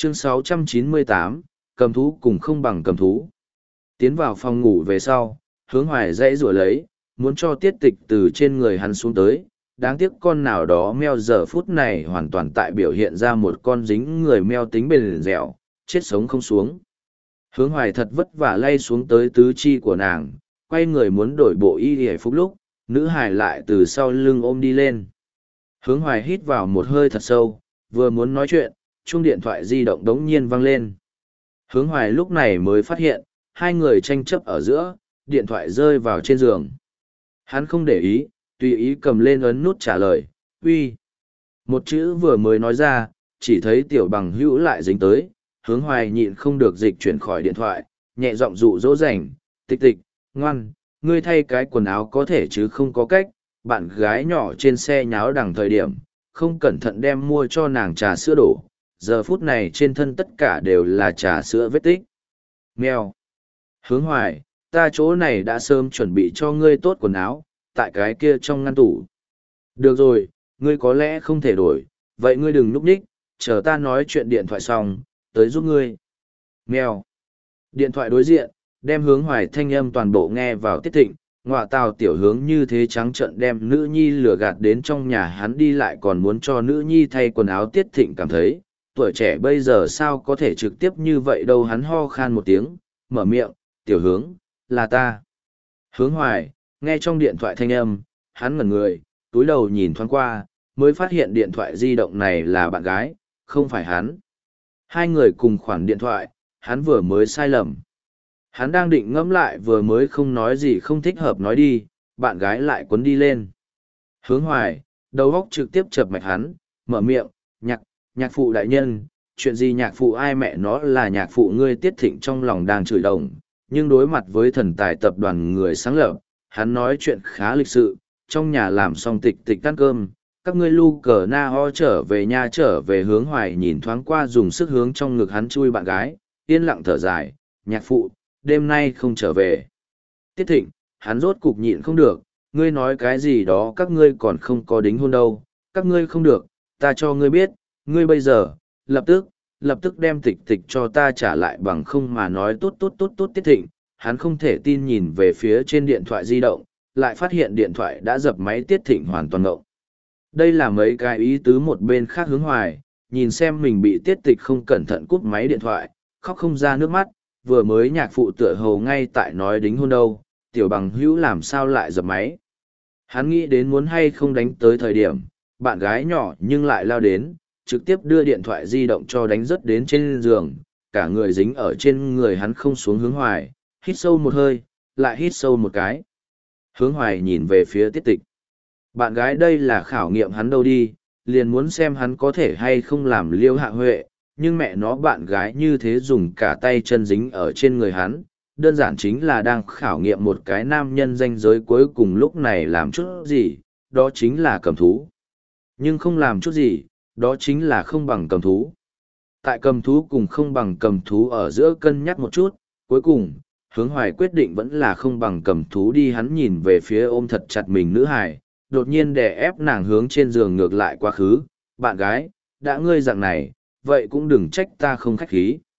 Chương 698, cầm thú cùng không bằng cầm thú. Tiến vào phòng ngủ về sau, Hướng Hoài dãy rủa lấy, muốn cho Tiết Tịch từ trên người hắn xuống tới. Đáng tiếc con nào đó meo giờ phút này hoàn toàn tại biểu hiện ra một con dính người meo tính bền dẻo, chết sống không xuống. Hướng Hoài thật vất vả lay xuống tới tứ chi của nàng, quay người muốn đổi bộ y hề phúc lúc, nữ hải lại từ sau lưng ôm đi lên. Hướng Hoài hít vào một hơi thật sâu, vừa muốn nói chuyện, chuông điện thoại di động đống nhiên vang lên. Hướng Hoài lúc này mới phát hiện, hai người tranh chấp ở giữa, điện thoại rơi vào trên giường. Hắn không để ý, tùy ý cầm lên ấn nút trả lời, uy. Một chữ vừa mới nói ra, chỉ thấy tiểu bằng hữu lại dính tới, Hướng Hoài nhịn không được dịch chuyển khỏi điện thoại, nhẹ giọng dụ dỗ rảnh, Tịch Tịch, ngoan, ngươi thay cái quần áo có thể chứ không có cách, bạn gái nhỏ trên xe nháo đằng thời điểm, không cẩn thận đem mua cho nàng trà sữa đổ, giờ phút này trên thân tất cả đều là trà sữa vết tích. Mèo. Hướng Hoài, ta chỗ này đã sớm chuẩn bị cho ngươi tốt quần áo, tại cái kia trong ngăn tủ. Được rồi, ngươi có lẽ không thể đổi, vậy ngươi đừng núp ních, chờ ta nói chuyện điện thoại xong, tới giúp ngươi. Mèo. Điện thoại đối diện, đem Hướng Hoài thanh âm toàn bộ nghe vào Tiết Thịnh, ngọa tào tiểu hướng như thế trắng trợn đem nữ nhi lừa gạt đến trong nhà hắn đi lại còn muốn cho nữ nhi thay quần áo. Tiết Thịnh cảm thấy, tuổi trẻ bây giờ sao có thể trực tiếp như vậy đâu. Hắn ho khan một tiếng, mở miệng, tiểu hướng, là ta. Hướng Hoài, nghe trong điện thoại thanh âm, hắn ngẩn người, túi đầu nhìn thoáng qua, mới phát hiện điện thoại di động này là bạn gái, không phải hắn. Hai người cùng khoản điện thoại, hắn vừa mới sai lầm. Hắn đang định ngẫm lại vừa mới không nói gì không thích hợp nói đi, bạn gái lại quấn đi lên. Hướng Hoài, đầu óc trực tiếp chập mạch hắn, mở miệng, nhạc phụ đại nhân, chuyện gì nhạc phụ ai mẹ nó là nhạc phụ ngươi. Tiết Thịnh trong lòng đang chửi đồng, nhưng đối mặt với thần tài tập đoàn người sáng lập, hắn nói chuyện khá lịch sự, trong nhà làm xong Tịch Tịch ăn cơm, các ngươi lu cờ na ho trở về nhà trở về. Hướng Hoài nhìn thoáng qua dùng sức hướng trong ngực hắn chui bạn gái, yên lặng thở dài, nhạc phụ, đêm nay không trở về. Tiết Thịnh, hắn rốt cục nhịn không được, ngươi nói cái gì đó các ngươi còn không có đính hôn đâu, các ngươi không được, ta cho ngươi biết, ngươi bây giờ, lập tức đem Tịch Tịch cho ta trả lại bằng không mà nói tốt. Tiết Thịnh, hắn không thể tin nhìn về phía trên điện thoại di động, lại phát hiện điện thoại đã dập máy. Tiết Thịnh hoàn toàn ngộng. Đây là mấy cái ý tứ. Một bên khác Hướng Hoài, nhìn xem mình bị Tiết Tịch không cẩn thận cúp máy điện thoại, khóc không ra nước mắt, vừa mới nhạc phụ tựa hồ ngay tại nói đính hôn đâu, tiểu bằng hữu làm sao lại dập máy. Hắn nghĩ đến muốn hay không đánh tới thời điểm, bạn gái nhỏ nhưng lại lao đến, trực tiếp đưa điện thoại di động cho đánh rớt đến trên giường, cả người dính ở trên người hắn không xuống. Hướng Hoài, hít sâu một hơi, lại hít sâu một cái. Hướng Hoài nhìn về phía Tiết Tịch. Bạn gái đây là khảo nghiệm hắn đâu đi, liền muốn xem hắn có thể hay không làm Liêu Hạ Huệ, nhưng mẹ nó bạn gái như thế dùng cả tay chân dính ở trên người hắn, đơn giản chính là đang khảo nghiệm một cái nam nhân ranh giới cuối cùng lúc này làm chút gì, đó chính là cầm thú. Nhưng không làm chút gì, đó chính là không bằng cầm thú. Tại cầm thú cùng không bằng cầm thú ở giữa cân nhắc một chút, cuối cùng, Hướng Hoài quyết định vẫn là không bằng cầm thú đi. Hắn nhìn về phía ôm thật chặt mình nữ hài, đột nhiên đè ép nàng hướng trên giường ngược lại quá khứ. Bạn gái, đã ngươi dạng này, vậy cũng đừng trách ta không khách khí.